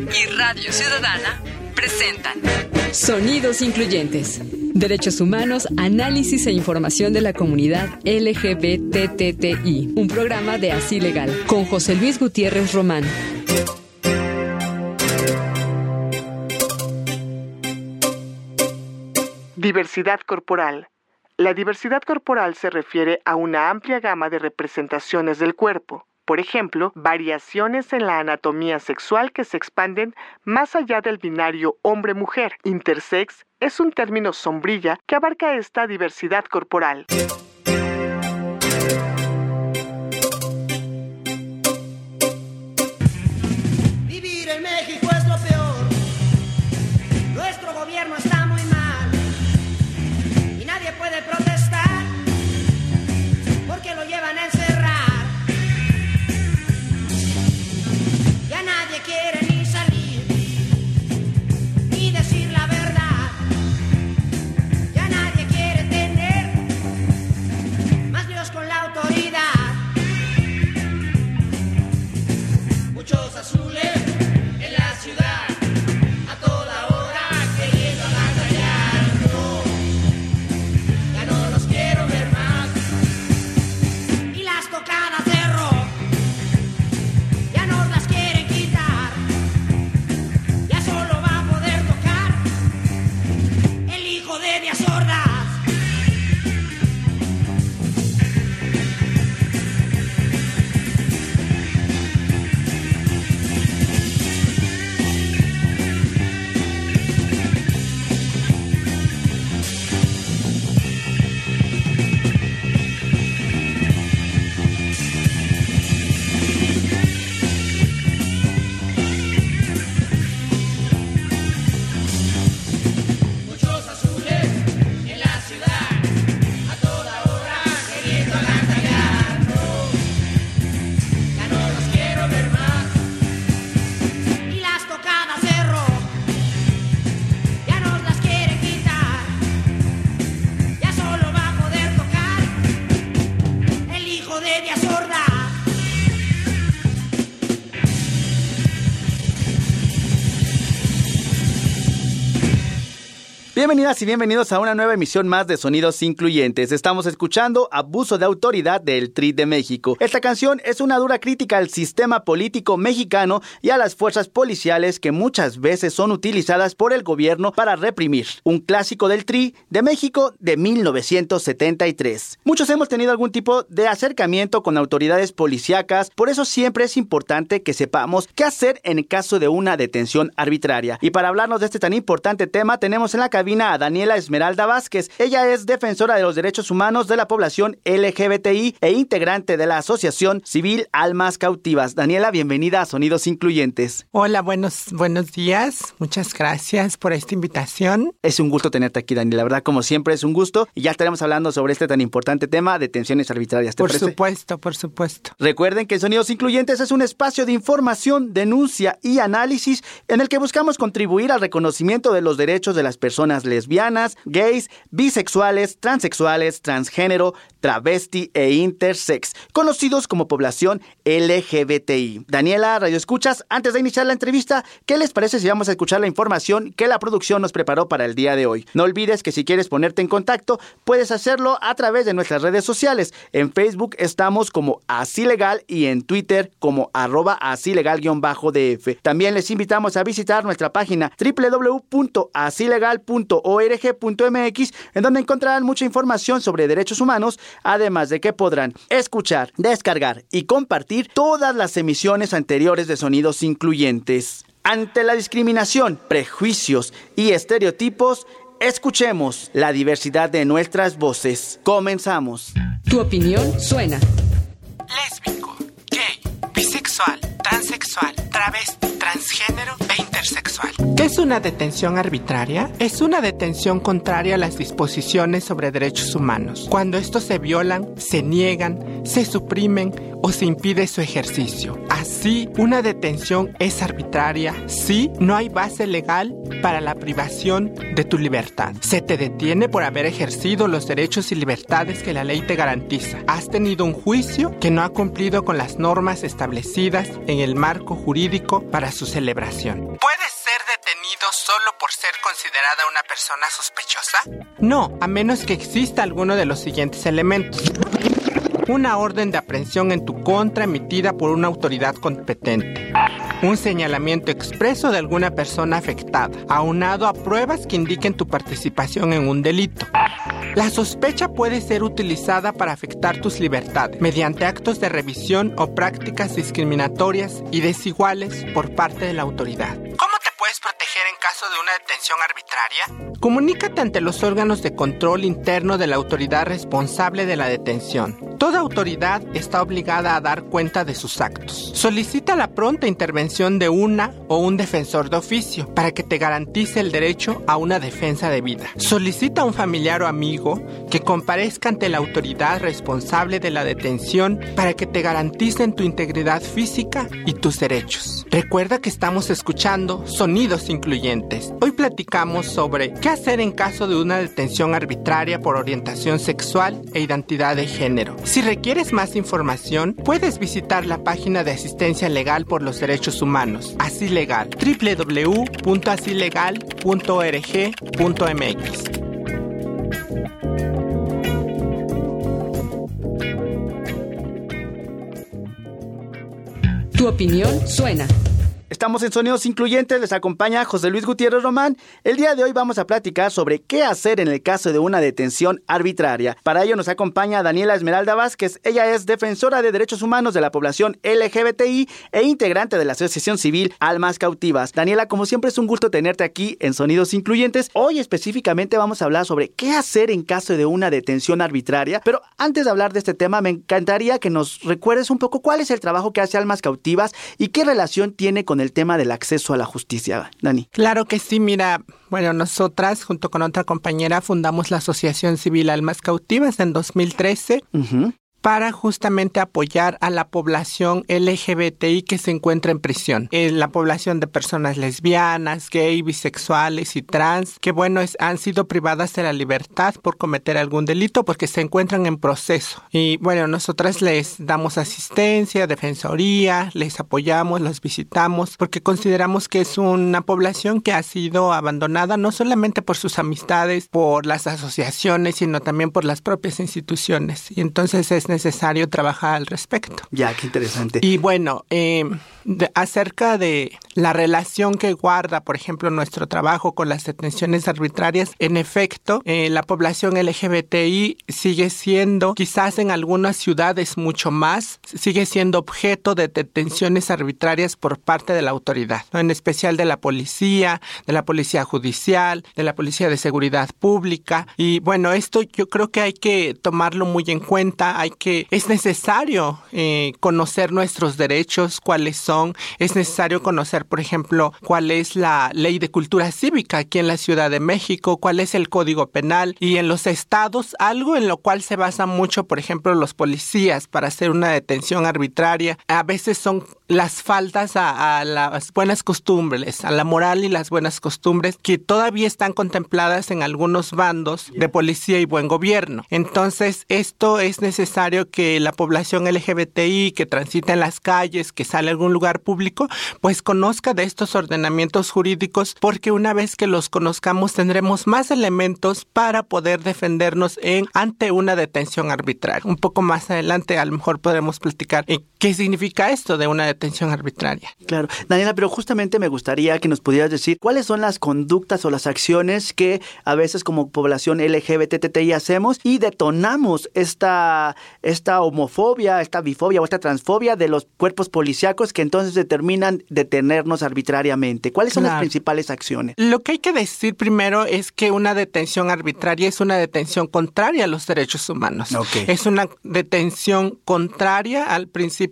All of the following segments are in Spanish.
y Radio Ciudadana presentan Sonidos Incluyentes. Derechos humanos, análisis e información de la comunidad LGBTTI. Un programa de Así Legal, con José Luis Gutiérrez Román. Diversidad corporal. La diversidad corporal se refiere a una amplia gama de representaciones del cuerpo. Por ejemplo, variaciones en la anatomía sexual que se expanden más allá del binario hombre-mujer. Intersex es un término sombrilla que abarca esta diversidad corporal. Vivir en México es lo peor. Nuestro gobierno está muy mal y nadie puede protestar porque lo llevan a encerrar. Ya nadie quiere ni salir ni decir la verdad. Ya nadie quiere tener más líos con la autoridad. Muchos azules en la ciudad, a toda hora queriendo agantallarnos. Ya no los quiero ver más. Y las tocadas de rock ya nos las quieren quitar. Ya solo va a poder tocar el hijo de Díaz Ordaz. Muchos azules en la ciudad, a toda hora queriendo agantallarnos. Ya no los quiero ver más. Y las tocadas de rock ya nos las quieren quitar. Ya solo va a poder tocar el hijo de Díaz Ordaz. Bienvenidas y bienvenidos a una nueva emisión más de Sonidos Incluyentes. Estamos escuchando Abuso de Autoridad del Tri de México. Esta canción es una dura crítica al sistema político mexicano y a las fuerzas policiales que muchas veces son utilizadas por el gobierno para reprimir. Un clásico del Tri de México de 1973. Muchos hemos tenido algún tipo de acercamiento con autoridades policíacas, por eso siempre es importante que sepamos qué hacer en caso de una detención arbitraria. Y para hablarnos de este tan importante tema, tenemos en la cabina a Daniela Esmeralda Vázquez. Ella es defensora de los derechos humanos de la población LGBTI e integrante de la Asociación Civil Almas Cautivas. Daniela, bienvenida a Sonidos Incluyentes. Hola, buenos días. Muchas gracias por esta invitación. Es un gusto tenerte aquí, Daniela. La verdad, como siempre, es un gusto. Y ya estaremos hablando sobre este tan importante tema, detenciones arbitrarias. ¿Te parece? Por supuesto. Recuerden que Sonidos Incluyentes es un espacio de información, denuncia y análisis en el que buscamos contribuir al reconocimiento de los derechos de las personas lesbianas, gays, bisexuales, transexuales, transgénero, travesti e intersex, conocidos como población LGBTI. Daniela, Radio Escuchas, antes de iniciar la entrevista, ¿qué les parece si vamos a escuchar la información que la producción nos preparó para el día de hoy? No olvides que si quieres ponerte en contacto, puedes hacerlo a través de nuestras redes sociales. En Facebook estamos como Así Legal y en Twitter como @asilegal_df. También les invitamos a visitar nuestra página www.asilegal.org.mx, en donde encontrarán mucha información sobre derechos humanos, además de que podrán escuchar, descargar y compartir todas las emisiones anteriores de Sonidos Incluyentes. Ante la discriminación, prejuicios y estereotipos, escuchemos la diversidad de nuestras voces. Comenzamos. Tu opinión suena. Lésbico, gay, bisexual, transexual, travesti, transgénero e intersexual. ¿Qué ¿Qué es una detención arbitraria? Es una detención contraria a las disposiciones sobre derechos humanos, cuando estos se violan, se niegan, se suprimen o se impide su ejercicio. Así, una detención es arbitraria si no hay base legal para la privación de tu libertad. Se te detiene por haber ejercido los derechos y libertades que la ley te garantiza. Has tenido un juicio que no ha cumplido con las normas establecidas en el marco jurídico para su celebración. ¿Puedes ser detenido solo por ser considerada una persona sospechosa? No, a menos que exista alguno de los siguientes elementos. Una orden de aprehensión en tu contra emitida por una autoridad competente. Un señalamiento expreso de alguna persona afectada, aunado a pruebas que indiquen tu participación en un delito. La sospecha puede ser utilizada para afectar tus libertades mediante actos de revisión o prácticas discriminatorias y desiguales por parte de la autoridad. ¿Cómo te puedes proteger en caso de una detención arbitraria? Comunícate ante los órganos de control interno de la autoridad responsable de la detención. Toda autoridad está obligada a dar cuenta de sus actos. Solicita la pronta intervención de una o un defensor de oficio para que te garantice el derecho a una defensa debida. Solicita a un familiar o amigo que comparezca ante la autoridad responsable de la detención para que te garanticen tu integridad física y tus derechos. Recuerda que estamos escuchando Sonidos Incluyentes. Hoy platicamos sobre qué hacer en caso de una detención arbitraria por orientación sexual e identidad de género. Si requieres más información, puedes visitar la página de Asistencia Legal por los Derechos Humanos, Asilegal, www.asilegal.org.mx. Tu opinión suena. Estamos en Sonidos Incluyentes, les acompaña José Luis Gutiérrez Román. El día de hoy vamos a platicar sobre qué hacer en el caso de una detención arbitraria. Para ello nos acompaña Daniela Esmeralda Vázquez. Ella es defensora de derechos humanos de la población LGBTI e integrante de la asociación civil Almas Cautivas. Daniela, como siempre es un gusto tenerte aquí en Sonidos Incluyentes. Hoy específicamente vamos a hablar sobre qué hacer en caso de una detención arbitraria. Pero antes de hablar de este tema, me encantaría que nos recuerdes un poco cuál es el trabajo que hace Almas Cautivas y qué relación tiene con el tema del acceso a la justicia, Dani. Claro que sí, mira, bueno, nosotras junto con otra compañera fundamos la Asociación Civil Almas Cautivas en 2013. Para justamente apoyar a la población LGBTI que se encuentra en prisión. La población de personas lesbianas, gay, bisexuales y trans, que bueno, han sido privadas de la libertad por cometer algún delito porque se encuentran en proceso. Y bueno, nosotras les damos asistencia, defensoría, les apoyamos, los visitamos, porque consideramos que es una población que ha sido abandonada no solamente por sus amistades, por las asociaciones, sino también por las propias instituciones. Y entonces es necesario trabajar al respecto. Ya, qué interesante. Y bueno, acerca de la relación que guarda, por ejemplo, nuestro trabajo con las detenciones arbitrarias, en efecto, la población LGBTI sigue siendo, quizás en algunas ciudades mucho más, sigue siendo objeto de detenciones arbitrarias por parte de la autoridad, ¿no? En especial de la policía judicial, de la policía de seguridad pública. Y bueno, esto yo creo que hay que tomarlo muy en cuenta, es necesario conocer nuestros derechos, cuáles son. Es necesario conocer, por ejemplo, cuál es la ley de cultura cívica aquí en la Ciudad de México, cuál es el Código Penal, y en los estados, algo en lo cual se basa mucho, por ejemplo, los policías para hacer una detención arbitraria. A veces son las faltas a las buenas costumbres, a la moral y las buenas costumbres que todavía están contempladas en algunos bandos de policía y buen gobierno. Entonces, esto es necesario que la población LGBTI que transita en las calles, que sale a algún lugar público, pues conozca de estos ordenamientos jurídicos, porque una vez que los conozcamos tendremos más elementos para poder defendernos ante una detención arbitraria. Un poco más adelante a lo mejor podremos platicar qué significa esto de una detención arbitraria. Claro. Daniela, pero justamente me gustaría que nos pudieras decir cuáles son las conductas o las acciones que a veces como población LGBTI hacemos y detonamos esta homofobia, esta bifobia o esta transfobia de los cuerpos policíacos que entonces determinan detenernos arbitrariamente. ¿Cuáles son las principales acciones? Lo que hay que decir primero es que una detención arbitraria es una detención contraria a los derechos humanos. Okay. Es una detención contraria al principio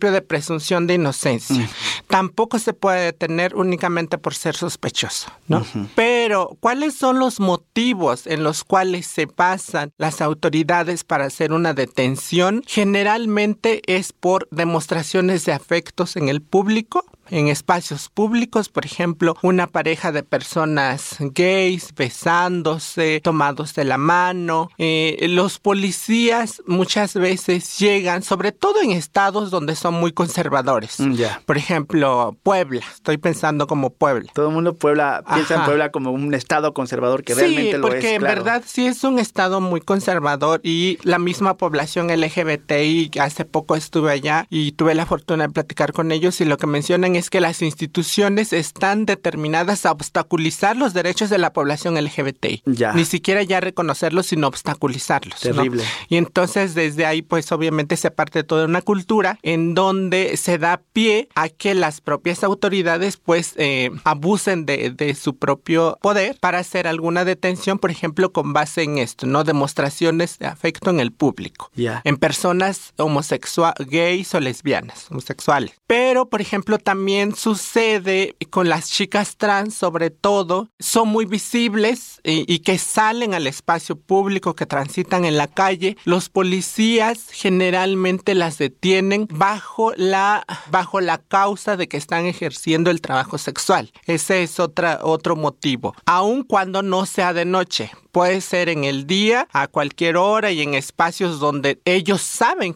principio de presunción de inocencia. Tampoco se puede detener únicamente por ser sospechoso, ¿no? Pero, ¿cuáles son los motivos en los cuales se basan las autoridades para hacer una detención? Generalmente es por demostraciones de afectos en el público, en espacios públicos, por ejemplo, una pareja de personas gays besándose, tomados de la mano. Los policías muchas veces llegan, sobre todo en estados donde son muy conservadores. Por ejemplo, Puebla. Estoy pensando como Puebla. Todo el mundo piensa en Puebla como un estado conservador que realmente lo es. Sí, porque en verdad sí es un estado muy conservador y la misma población LGBTI, hace poco estuve allá y tuve la fortuna de platicar con ellos y lo que mencionan es que las instituciones están determinadas a obstaculizar los derechos de la población LGBTI. Ni siquiera ya reconocerlos, sino obstaculizarlos. Terrible. ¿No? Y entonces desde ahí, pues obviamente se parte toda una cultura en donde se da pie a que las propias autoridades pues abusen de su propio poder para hacer alguna detención, por ejemplo, con base en esto, ¿no? Demostraciones de afecto en el público. En personas homosexuales, gays o lesbianas, homosexuales. Pero, por ejemplo, también sucede con las chicas trans, sobre todo, son muy visibles y que salen al espacio público, que transitan en la calle. Los policías generalmente las detienen bajo la causa de que están ejerciendo el trabajo sexual. Ese es otro motivo. Aun cuando no sea de noche. Puede ser en el día, a cualquier hora y en espacios donde ellos saben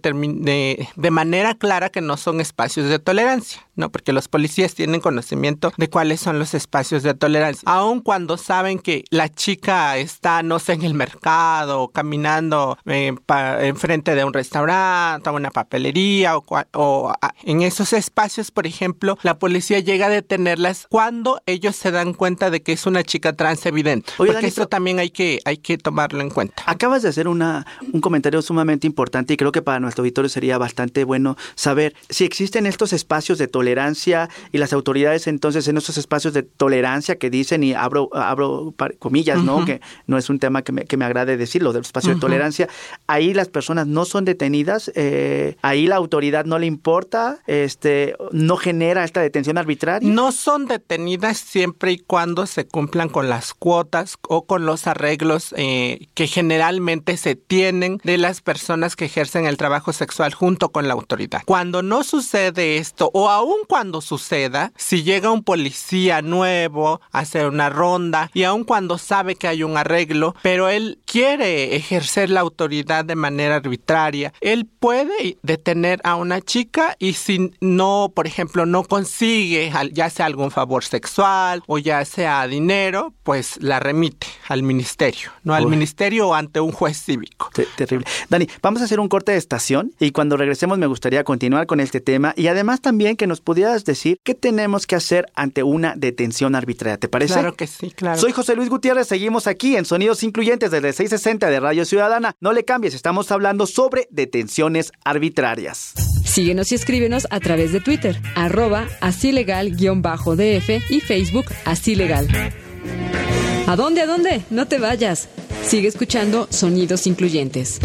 de manera clara que no son espacios de tolerancia, ¿no? Porque los policías tienen conocimiento de cuáles son los espacios de tolerancia. Aun cuando saben que la chica está, no sé, en el mercado, caminando enfrente de un restaurante, o una papelería, o en esos espacios, por ejemplo, la policía llega a detenerlas cuando ellos se dan cuenta de que es una chica trans evidente. Oye, porque eso también hay que tomarlo en cuenta. Acabas de hacer un comentario sumamente importante y creo que para nuestro auditorio sería bastante bueno saber si existen estos espacios de tolerancia y las autoridades entonces en esos espacios de tolerancia que dicen, y abro comillas, ¿no? Que no es un tema que me agrade decirlo, del espacio de tolerancia. Ahí las personas no son detenidas, ahí la autoridad no le importa, no genera esta detención arbitraria. No son detenidas siempre y cuando se cumplan con las cuotas o con los arreglos que generalmente se tienen de las personas que ejercen el trabajo sexual junto con la autoridad. Cuando no sucede esto, o aun cuando suceda, si llega un policía nuevo a hacer una ronda y aun cuando sabe que hay un arreglo, pero él quiere ejercer la autoridad de manera arbitraria, él puede detener a una chica y si no, por ejemplo, no consigue ya sea algún favor sexual o ya sea dinero, pues la remite al ministerio, ¿no? Al ministerio o ante un juez cívico. Terrible. Dani, vamos a hacer un corte de estación y cuando regresemos me gustaría continuar con este tema y además también que nos pudieras decir qué tenemos que hacer ante una detención arbitraria. ¿Te parece? Claro que sí, claro. Soy José Luis Gutiérrez, seguimos aquí en Sonidos Incluyentes desde 660 de Radio Ciudadana. No le cambies, estamos hablando sobre detenciones arbitrarias. Síguenos y escríbenos a través de Twitter, @asilegal_df y Facebook Asilegal. ¿A dónde? ¿A dónde? No te vayas. Sigue escuchando Sonidos Incluyentes.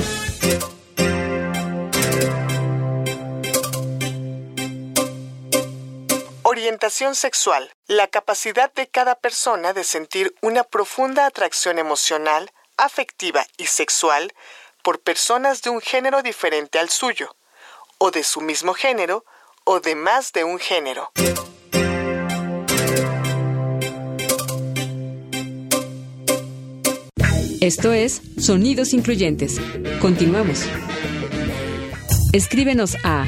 Orientación sexual. La capacidad de cada persona de sentir una profunda atracción emocional, afectiva y sexual por personas de un género diferente al suyo, o de su mismo género, o de más de un género. Esto es Sonidos Incluyentes. Continuamos. Escríbenos a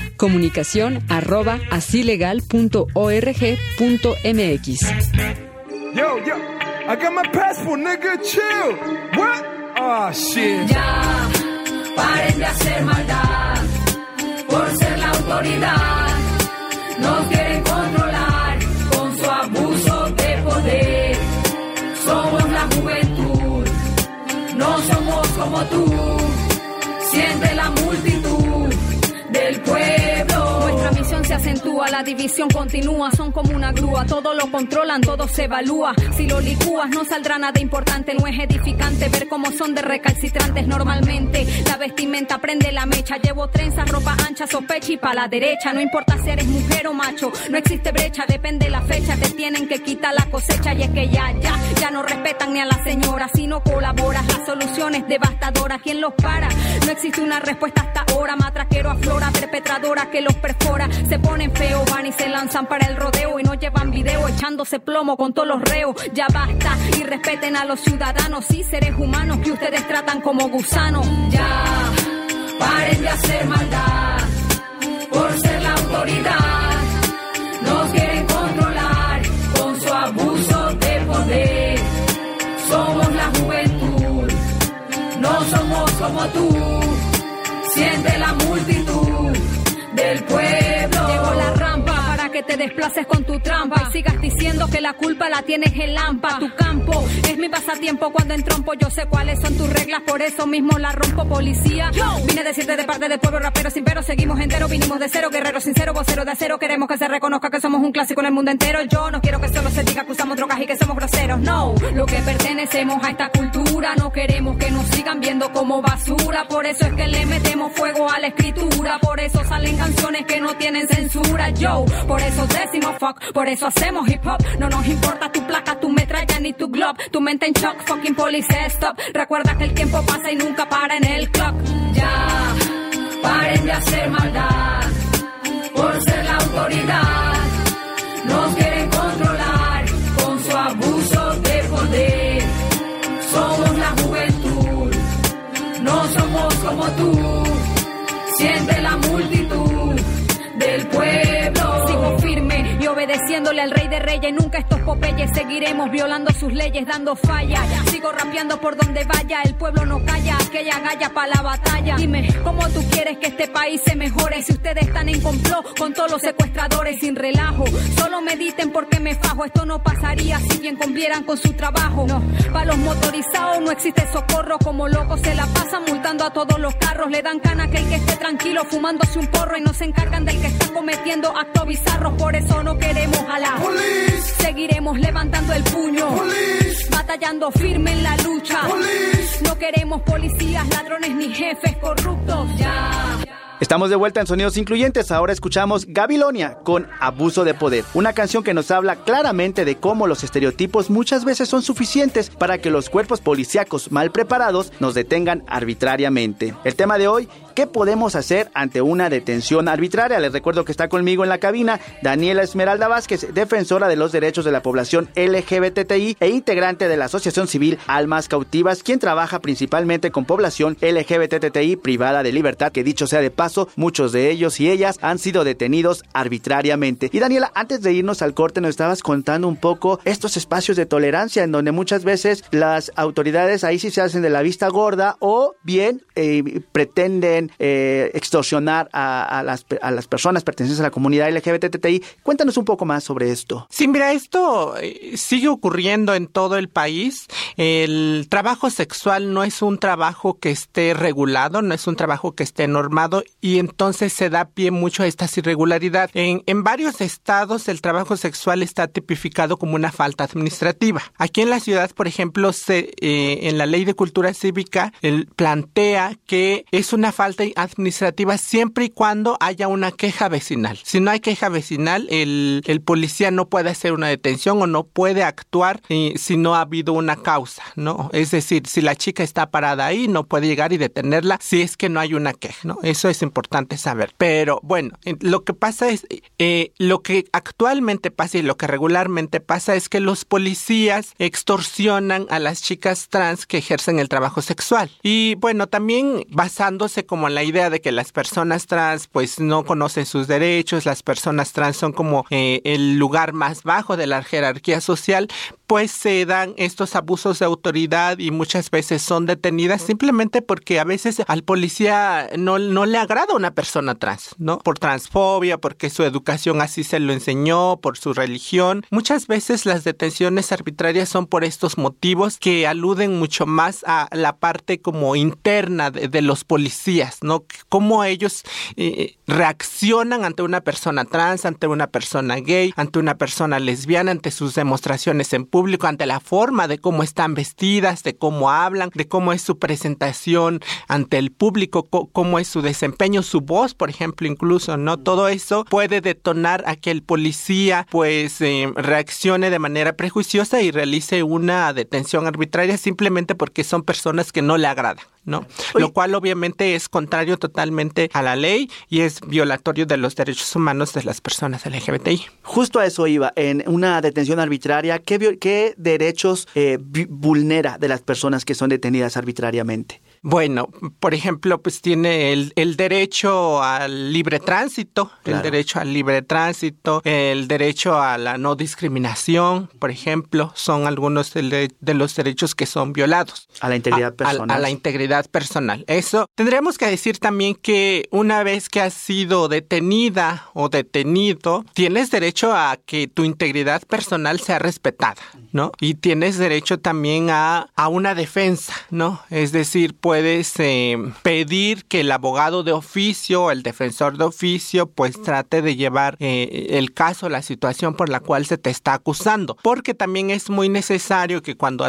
comunicación@asilegal.org.mx. Yo, I got my passport, nigga, chill. What? Oh, shit. Ya, paren de hacer maldad por ser la autoridad. Nos quieren controlar con su abuso de poder. Somos la juventud, no somos como tú. Siente la multitud del pueblo. Nuestra misión se acentúa, la división continúa, son como una grúa, todo lo controlan, todo se evalúa. Si lo licúas no saldrá nada importante, no es edificante ver cómo son de recalcitrantes normalmente. La vestimenta prende la mecha, llevo trenzas, ropa ancha, sospecha y pa' la derecha. No importa si eres mujer o macho, no existe brecha, depende la fecha, te tienen que quitar la cosecha. Y es que ya no respetan ni a la señora, si no colaboras, la solución es devastadora. ¿Quién los para? No existe una respuesta hasta ahora, matraquero aflora, perpetradora que los perfora. Se ponen feos, van y se lanzan para el rodeo y no llevan video echándose plomo con todos los reos. Ya basta y respeten a los ciudadanos, sí, seres humanos que ustedes tratan como gusanos. Ya, paren de hacer maldad por ser la autoridad. Nos quieren controlar con su abuso de poder. Somos la juventud, no somos como tú. Siente la multitud del pueblo. Llegó la rampa para que te desplaces con tu trampa y sigas diciendo que la culpa la tienes en Lampa. Tu campo es mi pasatiempo cuando entrompo. Yo sé cuáles son tus reglas, por eso mismo la rompo, policía. Vine a decirte de parte del pueblo, rapero sin pero, seguimos enteros, vinimos de cero, guerrero sincero, vocero de acero. Queremos que se reconozca que somos un clásico en el mundo entero. Yo no quiero que solo se diga que usamos drogas y que somos groseros, no. Lo que pertenecemos a esta cultura, no queremos que nos sigan viendo como basura. Por eso es que le metemos fuego a la escritura, por eso salen canciones que no tienen censura. Yo, por eso decimos fuck, por eso hacemos hip hop. No nos importa tu placa, tu metralla ni tu glob, tu mente en shock, fucking police stop. Recuerda que el tiempo pasa y nunca para en el clock. Ya, paren de hacer maldad por ser la autoridad. Nos quieren controlar con su abuso de poder. Somos la juventud, no somos como tú. Siente la multitud del pueblo. Sigo firme y obedeciéndole al rey de reyes. Nunca estos popeyes, seguiremos violando sus leyes, dando falla. Sigo rapeando por donde vaya, el pueblo no calla, aquella galla pa' la batalla. Dime, ¿cómo tú quieres que este país se mejore si ustedes están en complot con todos los secuestradores sin relajo? Solo mediten porque me fajo, esto no pasaría si bien cumplieran con su trabajo. No, pa' los motorizados no existe socorro, como locos se la pasan multando a todos los carros. Le dan cana a aquel que esté tranquilo fumándose un porro y no se encargan del que está cometiendo actos bizarros. Por eso no queremos a la police. Seguiremos levantando el puño, police. Batallando firme en la lucha, police. No queremos policías, ladrones ni jefes corruptos. Ya. Estamos de vuelta en Sonidos Incluyentes. Ahora escuchamos Gabilonia con Abuso de Poder, una canción que nos habla claramente de cómo los estereotipos muchas veces son suficientes para que los cuerpos policíacos mal preparados nos detengan arbitrariamente. El tema de hoy, ¿qué podemos hacer ante una detención arbitraria? Les recuerdo que está conmigo en la cabina Daniela Esmeralda Vázquez, defensora de los derechos de la población LGBTI e integrante de la asociación civil Almas Cautivas, quien trabaja principalmente con población LGBTI privada de libertad, que dicho sea de paso, muchos de ellos y ellas han sido detenidos arbitrariamente. Y Daniela, antes de irnos al corte, nos estabas contando un poco estos espacios de tolerancia en donde muchas veces las autoridades ahí sí se hacen de la vista gorda o bien pretenden extorsionar a las personas pertenecientes a la comunidad LGBTI. Cuéntanos un poco más sobre esto. Sí, mira, esto sigue ocurriendo en todo el país. El trabajo sexual no es un trabajo que esté regulado, no es un trabajo que esté normado, y entonces se da pie mucho a estas irregularidades. En varios estados el trabajo sexual está tipificado como una falta administrativa. Aquí en la ciudad, por ejemplo, en la Ley de Cultura Cívica plantea que es una falta administrativa siempre y cuando haya una queja vecinal. Si no hay queja vecinal, el policía no puede hacer una detención o no puede actuar si no ha habido una causa, ¿no? Es decir, si la chica está parada ahí, no puede llegar y detenerla si es que no hay una queja, ¿no? Eso es importante saber. Pero bueno, lo que pasa es, lo que actualmente pasa y lo que regularmente pasa es que los policías extorsionan a las chicas trans que ejercen el trabajo sexual. Y bueno, también basándose como en la idea de que las personas trans pues no conocen sus derechos, las personas trans son como el lugar más bajo de la jerarquía social, pues se dan estos abusos de autoridad y muchas veces son detenidas simplemente porque a veces al policía no le agrada una persona trans, ¿no? Por transfobia, porque su educación así se lo enseñó, por su religión. Muchas veces las detenciones arbitrarias son por estos motivos que aluden mucho más a la parte como interna de los policías, ¿no? Cómo ellos reaccionan ante una persona trans, ante una persona gay, ante una persona lesbiana, ante sus demostraciones en público, ante la forma de cómo están vestidas, de cómo hablan, de cómo es su presentación ante el público, cómo es su desempeño, su voz, por ejemplo, incluso, ¿no? Todo eso puede detonar a que el policía, pues, reaccione de manera prejuiciosa y realice una detención arbitraria simplemente porque son personas que no le agradan, ¿no? Lo cual obviamente es contrario totalmente a la ley y es violatorio de los derechos humanos de las personas LGBTI. Justo a eso iba. En una detención arbitraria, ¿qué derechos vulnera de las personas que son detenidas arbitrariamente? Bueno, por ejemplo, pues tiene el derecho al libre tránsito, claro. El derecho al libre tránsito, el derecho a la no discriminación, por ejemplo, son algunos de los derechos que son violados. A la integridad personal. A la integridad personal. Eso, tendríamos que decir también que una vez que has sido detenida o detenido, tienes derecho a que tu integridad personal sea respetada, ¿no? Y tienes derecho también a una defensa, ¿no? Es decir, puedes pedir que el abogado de oficio, el defensor de oficio, pues trate de llevar el caso, la situación por la cual se te está acusando. Porque también es muy necesario que cuando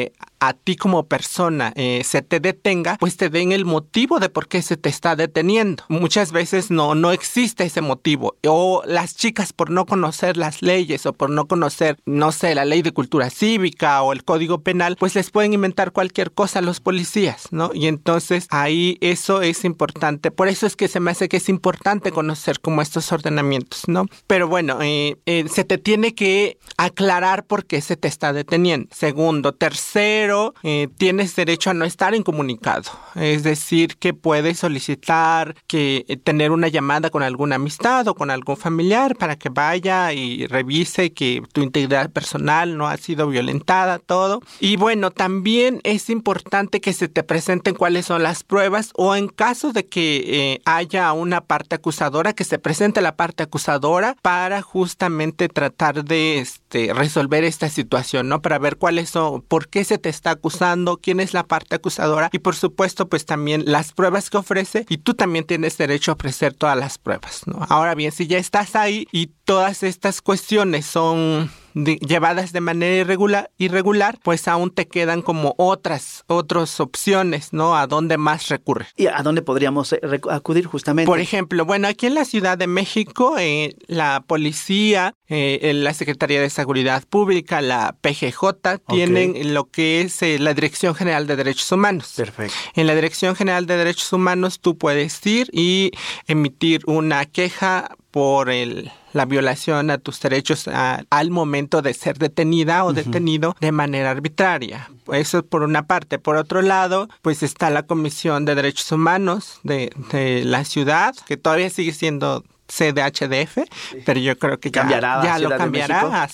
a ti como persona se te detenga, pues te den el motivo de por qué se te está deteniendo. Muchas veces no existe ese motivo. O las chicas, por no conocer las leyes o por no conocer, no sé, la ley de cultura cívica o el código penal, pues les pueden inventar cualquier cosa a los policías, ¿no? Y entonces ahí eso es importante. Por eso es que se me hace que es importante conocer como estos ordenamientos, ¿no? Pero bueno, se te tiene que aclarar por qué se te está deteniendo. Segundo, tercero, tienes derecho a no estar incomunicado. Es decir, que puedes solicitar tener una llamada con alguna amistad o con algún familiar para que vaya y revise que tu integridad personal no ha sido violentada, todo. Y bueno, también es importante que se te presenten cuáles son las pruebas o en caso de que haya una parte acusadora, que se presente la parte acusadora para justamente tratar de resolver esta situación, ¿no? Para ver cuáles son, por qué se te está acusando, quién es la parte acusadora y por supuesto pues también las pruebas que ofrece y tú también tienes derecho a ofrecer todas las pruebas, ¿no? Ahora bien, si ya estás ahí y todas estas cuestiones son llevadas de manera irregular, pues aún te quedan como otras opciones, ¿no? ¿A dónde más recurrir? ¿Y a dónde podríamos acudir justamente? Por ejemplo, bueno, aquí en la Ciudad de México, la policía, la Secretaría de Seguridad Pública, la PGJ, tienen lo que es la Dirección General de Derechos Humanos. Perfecto. En la Dirección General de Derechos Humanos tú puedes ir y emitir una queja por la violación a tus derechos al momento de ser detenida o detenido de manera arbitraria. Eso es por una parte. Por otro lado, pues está la Comisión de Derechos Humanos de la ciudad, que todavía sigue siendo CDHDF, pero yo creo que ya lo cambiará a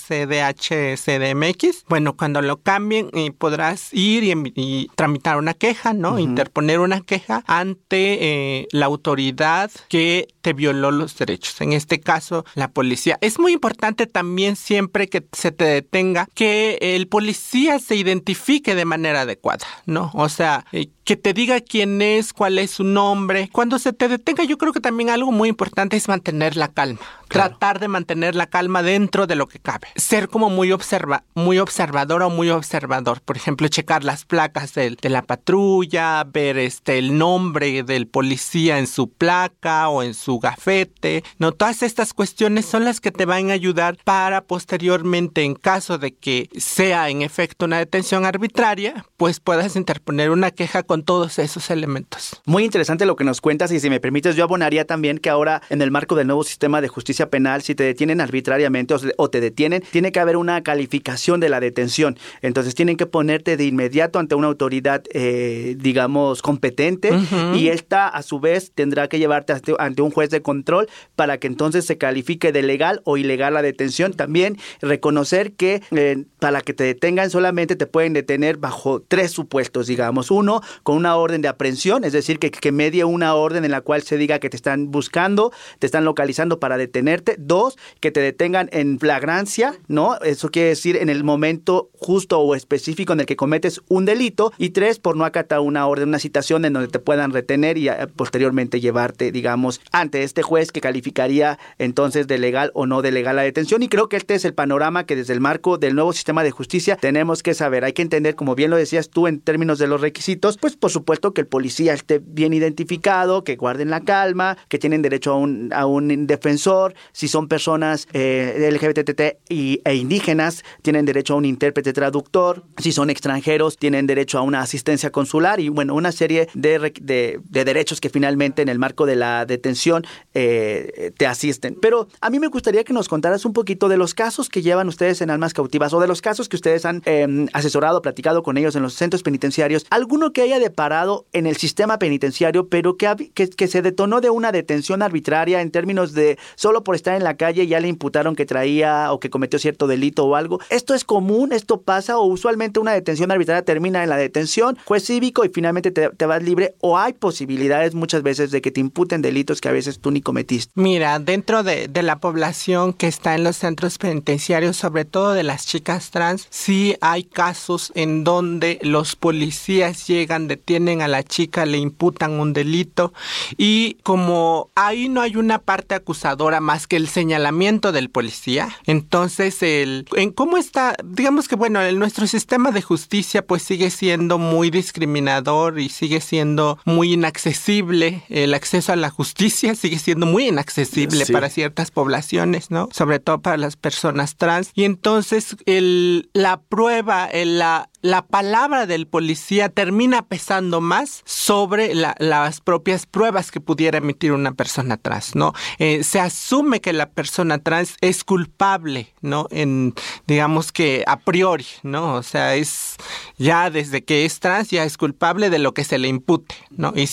CDH-CDMX. Bueno, cuando lo cambien podrás ir y tramitar una queja, ¿no? Interponer una queja ante la autoridad que te violó los derechos. En este caso, la policía. Es muy importante también siempre que se te detenga que el policía se identifique de manera adecuada, ¿no? O sea, que te diga quién es, cuál es su nombre. Cuando se te detenga, yo creo que también algo muy importante es mantener la calma. Claro. Tratar de mantener la calma dentro de lo que cabe. Ser como muy observador o muy observador. Por ejemplo, checar las placas de la patrulla, ver el nombre del policía en su placa o en su gafete. No, todas estas cuestiones son las que te van a ayudar para posteriormente, en caso de que sea en efecto una detención arbitraria, pues puedas interponer una queja con todos esos elementos. Muy interesante lo que nos cuentas y si me permites, yo abonaría también que ahora en el marco del nuevo sistema de justicia penal, si te detienen arbitrariamente o te detienen, tiene que haber una calificación de la detención. Entonces tienen que ponerte de inmediato ante una autoridad, digamos, competente, y esta a su vez tendrá que llevarte ante un juez de control para que entonces se califique de legal o ilegal la detención. También reconocer que para que te detengan solamente te pueden detener bajo 3 supuestos, digamos. 1, con una orden de aprehensión, es decir, que medie una orden en la cual se diga que te están buscando, te están localizando para detenerte. 2, que te detengan en flagrancia, ¿no? Eso quiere decir en el momento justo o específico en el que cometes un delito. Y 3, por no acatar una orden, una citación en donde te puedan retener y posteriormente llevarte, digamos, ante este juez que calificaría entonces de legal o no de legal la detención. Y creo que este es el panorama que desde el marco del nuevo sistema de justicia tenemos que saber. Hay que entender, como bien lo decías tú, en términos de los requisitos, pues por supuesto que el policía esté bien identificado, que guarden la calma, que tienen derecho a un defensor. Si son personas LGBT e indígenas, tienen derecho a un intérprete traductor. Si son extranjeros, tienen derecho a una asistencia consular y, bueno, una serie de derechos que finalmente en el marco de la detención te asisten. Pero a mí me gustaría que nos contaras un poquito de los casos que llevan ustedes en Almas Cautivas o de los casos que ustedes han asesorado, platicado con ellos en los centros penitenciarios. Alguno que haya deparado en el sistema penitenciario, pero que se detonó de una detención arbitraria en términos de solo por estar en la calle ya le imputaron que traía o que cometió cierto delito o algo. ¿Esto es común? ¿Esto pasa? ¿O usualmente una detención arbitraria termina en la detención, juez cívico y finalmente te vas libre? ¿O hay posibilidades muchas veces de que te imputen delitos que a veces tú ni cometiste? Mira, dentro de la población que está en los centros penitenciarios, sobre todo de las chicas trans, sí hay casos en donde los policías llegan, detienen a la chica, le imputan un delito y como ahí no hay una parte acusadora más que el señalamiento del policía, entonces en cómo está, digamos que bueno, nuestro sistema de justicia pues sigue siendo muy discriminador y sigue siendo muy inaccesible, el acceso a la justicia sigue siendo muy inaccesible para ciertas poblaciones, ¿no? Sobre todo para las personas trans, y entonces la prueba, la palabra del policía termina pesando más sobre las propias pruebas que pudiera emitir una persona trans, ¿no? Se asume que la persona trans es culpable, ¿no? Digamos que a priori, ¿no? O sea, ya desde que es trans ya es culpable de lo que se le impute, ¿no? Y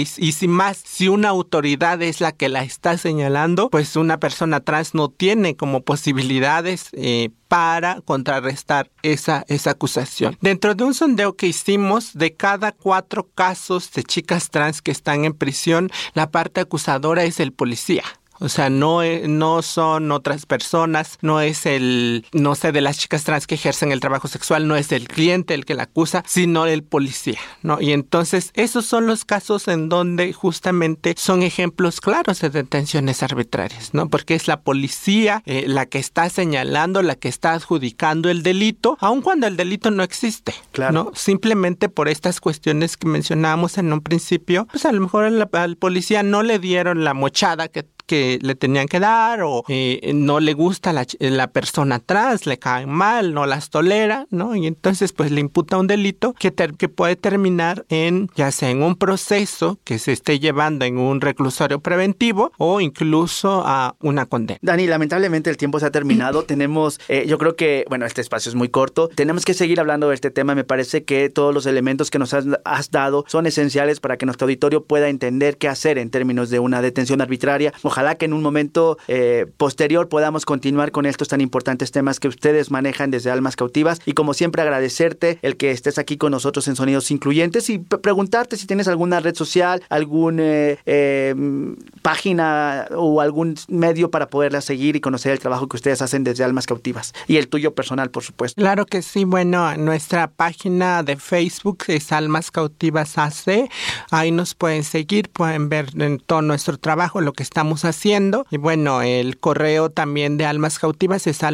si una autoridad es la que la está señalando, pues una persona trans no tiene como posibilidades para contrarrestar esa acusación. Dentro de un sondeo que hicimos, de cada 4 casos de chicas trans que están en prisión, la parte acusadora es el policía. O sea, no son otras personas, no es de las chicas trans que ejercen el trabajo sexual, no es el cliente el que la acusa, sino el policía, ¿no? Y entonces esos son los casos en donde justamente son ejemplos claros de detenciones arbitrarias, ¿no? Porque es la policía la que está señalando, la que está adjudicando el delito, aun cuando el delito no existe, claro, ¿no? Simplemente por estas cuestiones que mencionábamos en un principio, pues a lo mejor al policía no le dieron la mochada que le tenían que dar o no le gusta la persona trans, le caen mal, no las tolera, ¿no? Y entonces pues le imputa un delito que puede terminar ya sea en un proceso que se esté llevando en un reclusorio preventivo o incluso a una condena. Dani, lamentablemente el tiempo se ha terminado. Tenemos, yo creo que, bueno, este espacio es muy corto. Tenemos que seguir hablando de este tema. Me parece que todos los elementos que nos has dado son esenciales para que nuestro auditorio pueda entender qué hacer en términos de una detención arbitraria. Ojalá que en un momento posterior podamos continuar con estos tan importantes temas que ustedes manejan desde Almas Cautivas, y como siempre agradecerte el que estés aquí con nosotros en Sonidos Incluyentes y preguntarte si tienes alguna red social, alguna página o algún medio para poderla seguir y conocer el trabajo que ustedes hacen desde Almas Cautivas y el tuyo personal, por supuesto. Claro que sí. Bueno, nuestra página de Facebook es Almas Cautivas AC. Ahí nos pueden seguir, pueden ver en todo nuestro trabajo, lo que estamos haciendo. Y bueno, el correo también de Almas Cautivas es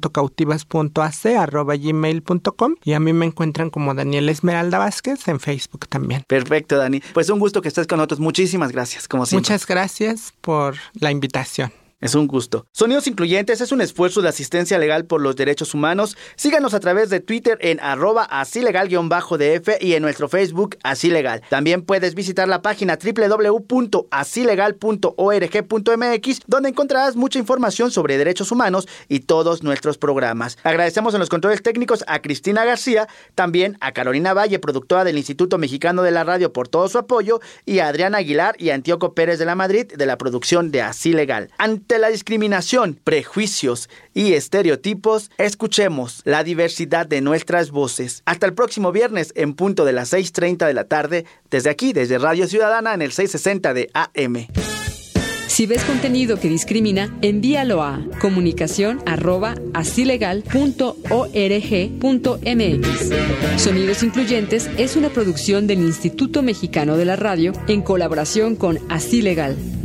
almas.cautivas.ac@gmail.com, y a mí me encuentran como Daniel Esmeralda Vázquez en Facebook también. Perfecto, Dani. Pues un gusto que estés con nosotros. Muchísimas gracias, como siempre. Muchas gracias por la invitación. Es un gusto. Sonidos Incluyentes es un esfuerzo de asistencia legal por los derechos humanos. Síganos a través de Twitter en @asilegal_df y en nuestro Facebook Asilegal. También puedes visitar la página www.asilegal.org.mx, donde encontrarás mucha información sobre derechos humanos y todos nuestros programas. Agradecemos en los controles técnicos a Cristina García, también a Carolina Valle, productora del Instituto Mexicano de la Radio, por todo su apoyo, y a Adriana Aguilar y Antíoco Pérez de la Madrid de la producción de Así Legal. Ante la discriminación, prejuicios y estereotipos, escuchemos la diversidad de nuestras voces. Hasta el próximo viernes en punto de las 6:30 de la tarde, desde aquí, desde Radio Ciudadana en el 660 de AM. Si ves contenido que discrimina, envíalo a comunicación@asilegal.org.mx. Sonidos Incluyentes es una producción del Instituto Mexicano de la Radio en colaboración con Así Legal.